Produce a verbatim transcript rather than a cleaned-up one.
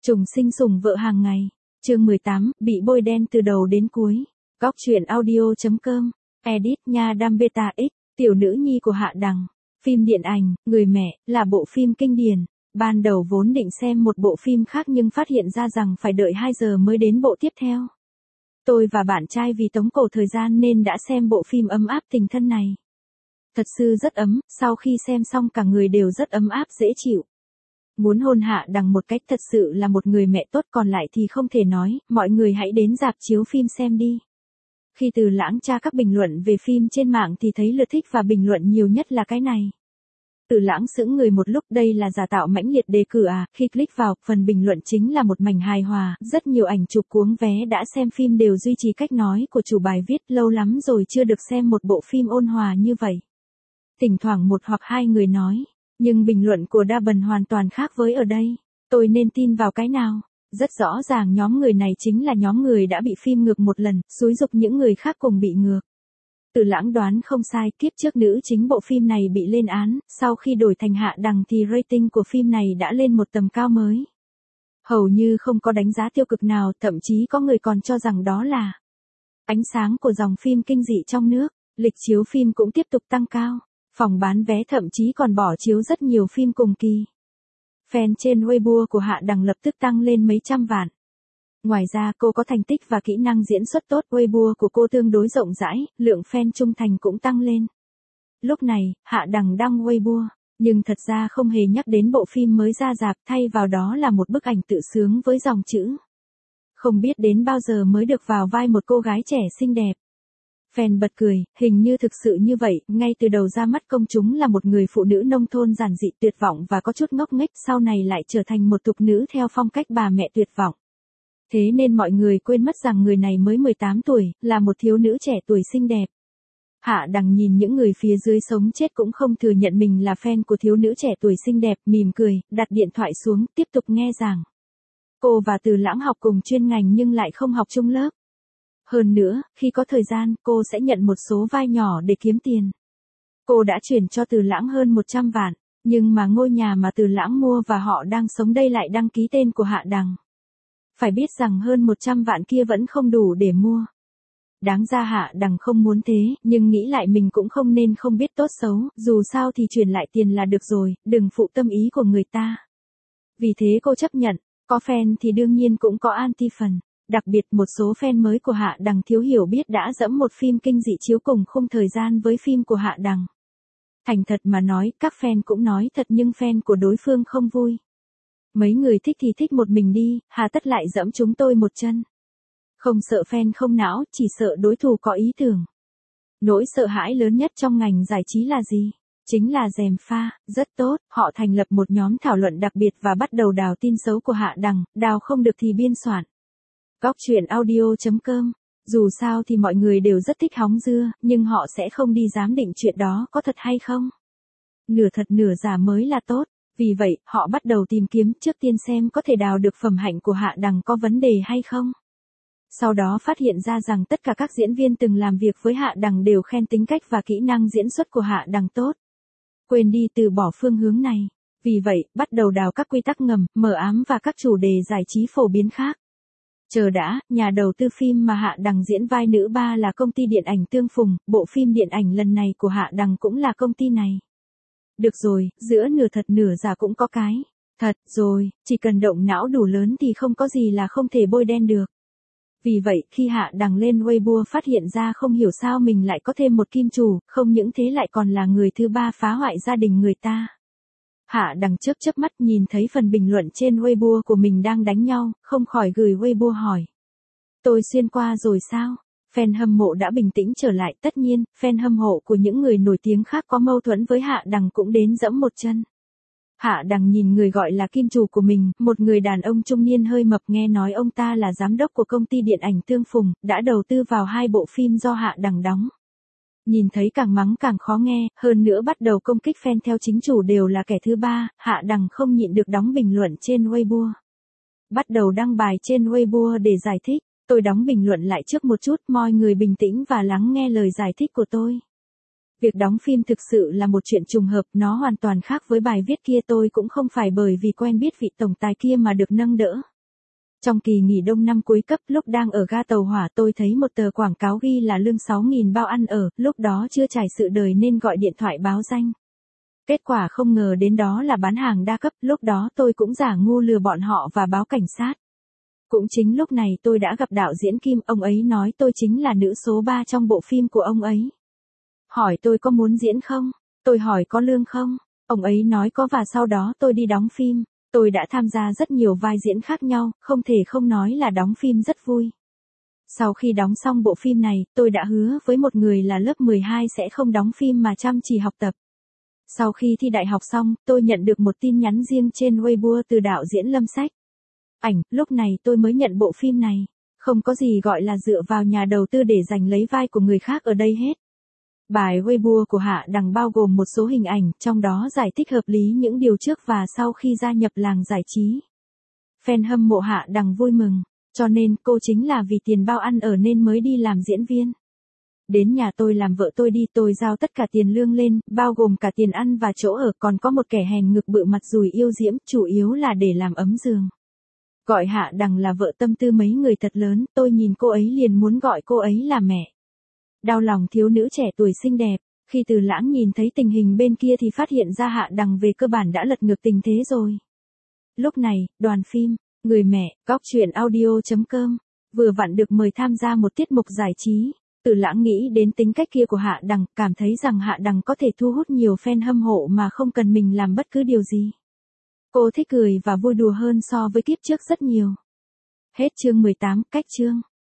Trùng sinh sủng vợ hàng ngày. Chương mười tám, bị bôi đen từ đầu đến cuối. Góc truyện audio.com. Edit nha đam beta X, tiểu nữ nhi của Hạ Đằng. Phim điện ảnh, Người mẹ, là bộ phim kinh điển. Ban đầu vốn định xem một bộ phim khác nhưng phát hiện ra rằng phải đợi hai giờ mới đến bộ tiếp theo. Tôi và bạn trai vì tống cổ thời gian nên đã xem bộ phim ấm áp tình thân này. Thật sự rất ấm, sau khi xem xong cả người đều rất ấm áp dễ chịu. Muốn hôn Hạ Đằng một cách thật sự là một người mẹ tốt, còn lại thì không thể nói, mọi người hãy đến rạp chiếu phim xem đi. Khi Từ Lãng tra các bình luận về phim trên mạng thì thấy lượt thích và bình luận nhiều nhất là cái này. Từ Lãng sững người một lúc, đây là giả tạo mãnh liệt đề cử à? Khi click vào, phần bình luận chính là một mảnh hài hòa, rất nhiều ảnh chụp cuống vé đã xem phim đều duy trì cách nói của chủ bài viết, lâu lắm rồi chưa được xem một bộ phim ôn hòa như vậy. Thỉnh thoảng một hoặc hai người nói, nhưng bình luận của đa bần hoàn toàn khác với ở đây. Tôi nên tin vào cái nào? Rất rõ ràng nhóm người này chính là nhóm người đã bị phim ngược một lần, xúi giục những người khác cùng bị ngược. Từ Lãng đoán không sai, kiếp trước nữ chính bộ phim này bị lên án, sau khi đổi thành Hạ Đằng thì rating của phim này đã lên một tầm cao mới. Hầu như không có đánh giá tiêu cực nào, thậm chí có người còn cho rằng đó là ánh sáng của dòng phim kinh dị trong nước. Lịch chiếu phim cũng tiếp tục tăng cao. Phòng bán vé thậm chí còn bỏ chiếu rất nhiều phim cùng kỳ. Fan trên Weibo của Hạ Đằng lập tức tăng lên mấy trăm vạn. Ngoài ra cô có thành tích và kỹ năng diễn xuất tốt, Weibo của cô tương đối rộng rãi, lượng fan trung thành cũng tăng lên. Lúc này, Hạ Đằng đăng Weibo, nhưng thật ra không hề nhắc đến bộ phim mới ra rạp, thay vào đó là một bức ảnh tự sướng với dòng chữ. Không biết đến bao giờ mới được vào vai một cô gái trẻ xinh đẹp. Fan bật cười, hình như thực sự như vậy, ngay từ đầu ra mắt công chúng là một người phụ nữ nông thôn giản dị tuyệt vọng và có chút ngốc nghếch, sau này lại trở thành một tục nữ theo phong cách bà mẹ tuyệt vọng. Thế nên mọi người quên mất rằng người này mới mười tám tuổi, là một thiếu nữ trẻ tuổi xinh đẹp. Hạ Đằng nhìn những người phía dưới sống chết cũng không thừa nhận mình là fan của thiếu nữ trẻ tuổi xinh đẹp, mỉm cười, đặt điện thoại xuống, tiếp tục nghe giảng. Cô và Từ Lãng học cùng chuyên ngành nhưng lại không học chung lớp. Hơn nữa, khi có thời gian, cô sẽ nhận một số vai nhỏ để kiếm tiền. Cô đã chuyển cho Từ Lãng hơn một trăm vạn, nhưng mà ngôi nhà mà Từ Lãng mua và họ đang sống đây lại đăng ký tên của Hạ Đằng. Phải biết rằng hơn một trăm vạn kia vẫn không đủ để mua. Đáng ra Hạ Đằng không muốn thế, nhưng nghĩ lại mình cũng không nên không biết tốt xấu, dù sao thì chuyển lại tiền là được rồi, đừng phụ tâm ý của người ta. Vì thế cô chấp nhận, có fan thì đương nhiên cũng có anti phần. Đặc biệt một số fan mới của Hạ Đằng thiếu hiểu biết đã dẫm một phim kinh dị chiếu cùng khung thời gian với phim của Hạ Đằng. Thành thật mà nói, các fan cũng nói thật nhưng fan của đối phương không vui. Mấy người thích thì thích một mình đi, hà tất lại dẫm chúng tôi một chân. Không sợ fan không não, chỉ sợ đối thủ có ý tưởng. Nỗi sợ hãi lớn nhất trong ngành giải trí là gì? Chính là gièm pha. Rất tốt, họ thành lập một nhóm thảo luận đặc biệt và bắt đầu đào tin xấu của Hạ Đằng, đào không được thì biên soạn. Góc truyện audio.com. Dù sao thì mọi người đều rất thích hóng dưa, nhưng họ sẽ không đi giám định chuyện đó có thật hay không. Nửa thật nửa giả mới là tốt. Vì vậy, họ bắt đầu tìm kiếm, trước tiên xem có thể đào được phẩm hạnh của Hạ Đằng có vấn đề hay không. Sau đó phát hiện ra rằng tất cả các diễn viên từng làm việc với Hạ Đằng đều khen tính cách và kỹ năng diễn xuất của Hạ Đằng tốt. Quên đi từ bỏ phương hướng này. Vì vậy, bắt đầu đào các quy tắc ngầm, mờ ám và các chủ đề giải trí phổ biến khác. Chờ đã, nhà đầu tư phim mà Hạ Đằng diễn vai nữ ba là công ty điện ảnh Tương Phùng, bộ phim điện ảnh lần này của Hạ Đằng cũng là công ty này. Được rồi, giữa nửa thật nửa giả cũng có cái thật rồi, chỉ cần động não đủ lớn thì không có gì là không thể bôi đen được. Vì vậy, khi Hạ Đằng lên Weibo phát hiện ra không hiểu sao mình lại có thêm một kim chủ, không những thế lại còn là người thứ ba phá hoại gia đình người ta. Hạ Đằng chớp chớp mắt nhìn thấy phần bình luận trên Weibo của mình đang đánh nhau, không khỏi gửi Weibo hỏi. Tôi xuyên qua rồi sao? Fan hâm mộ đã bình tĩnh trở lại, tất nhiên, fan hâm mộ của những người nổi tiếng khác có mâu thuẫn với Hạ Đằng cũng đến dẫm một chân. Hạ Đằng nhìn người gọi là kim chủ của mình, một người đàn ông trung niên hơi mập, nghe nói ông ta là giám đốc của công ty điện ảnh Tương Phùng, đã đầu tư vào hai bộ phim do Hạ Đằng đóng. Nhìn thấy càng mắng càng khó nghe, hơn nữa bắt đầu công kích fan theo chính chủ đều là kẻ thứ ba, Hạ Đằng không nhịn được đóng bình luận trên Weibo. Bắt đầu đăng bài trên Weibo để giải thích. Tôi đóng bình luận lại trước một chút, mọi người bình tĩnh và lắng nghe lời giải thích của tôi. Việc đóng phim thực sự là một chuyện trùng hợp, nó hoàn toàn khác với bài viết kia, tôi cũng không phải bởi vì quen biết vị tổng tài kia mà được nâng đỡ. Trong kỳ nghỉ đông năm cuối cấp lúc đang ở ga tàu hỏa tôi thấy một tờ quảng cáo ghi là lương sáu nghìn bao ăn ở, lúc đó chưa trải sự đời nên gọi điện thoại báo danh. Kết quả không ngờ đến đó là bán hàng đa cấp, lúc đó tôi cũng giả ngu lừa bọn họ và báo cảnh sát. Cũng chính lúc này tôi đã gặp đạo diễn Kim, ông ấy nói tôi chính là nữ số ba trong bộ phim của ông ấy. Hỏi tôi có muốn diễn không? Tôi hỏi có lương không? Ông ấy nói có và sau đó tôi đi đóng phim. Tôi đã tham gia rất nhiều vai diễn khác nhau, không thể không nói là đóng phim rất vui. Sau khi đóng xong bộ phim này, tôi đã hứa với một người là lớp mười hai sẽ không đóng phim mà chăm chỉ học tập. Sau khi thi đại học xong, tôi nhận được một tin nhắn riêng trên Weibo từ đạo diễn Lâm Sách. Ảnh, lúc này tôi mới nhận bộ phim này. Không có gì gọi là dựa vào nhà đầu tư để giành lấy vai của người khác ở đây hết. Bài Weibo của Hạ Đằng bao gồm một số hình ảnh, trong đó giải thích hợp lý những điều trước và sau khi gia nhập làng giải trí. Fan hâm mộ Hạ Đằng vui mừng, cho nên cô chính là vì tiền bao ăn ở nên mới đi làm diễn viên. Đến nhà tôi làm vợ tôi đi, tôi giao tất cả tiền lương lên, bao gồm cả tiền ăn và chỗ ở, còn có một kẻ hèn ngực bự mặt dùi yêu diễm, chủ yếu là để làm ấm giường. Gọi Hạ Đằng là vợ tâm tư mấy người thật lớn, tôi nhìn cô ấy liền muốn gọi cô ấy là mẹ. Đau lòng thiếu nữ trẻ tuổi xinh đẹp, khi Từ Lãng nhìn thấy tình hình bên kia thì phát hiện ra Hạ Đằng về cơ bản đã lật ngược tình thế rồi. Lúc này, đoàn phim, người mẹ, góc truyện audio chấm com, vừa vặn được mời tham gia một tiết mục giải trí. Từ Lãng nghĩ đến tính cách kia của Hạ Đằng, cảm thấy rằng Hạ Đằng có thể thu hút nhiều fan hâm mộ mà không cần mình làm bất cứ điều gì. Cô thích cười và vui đùa hơn so với kiếp trước rất nhiều. Hết chương mười tám, cách chương.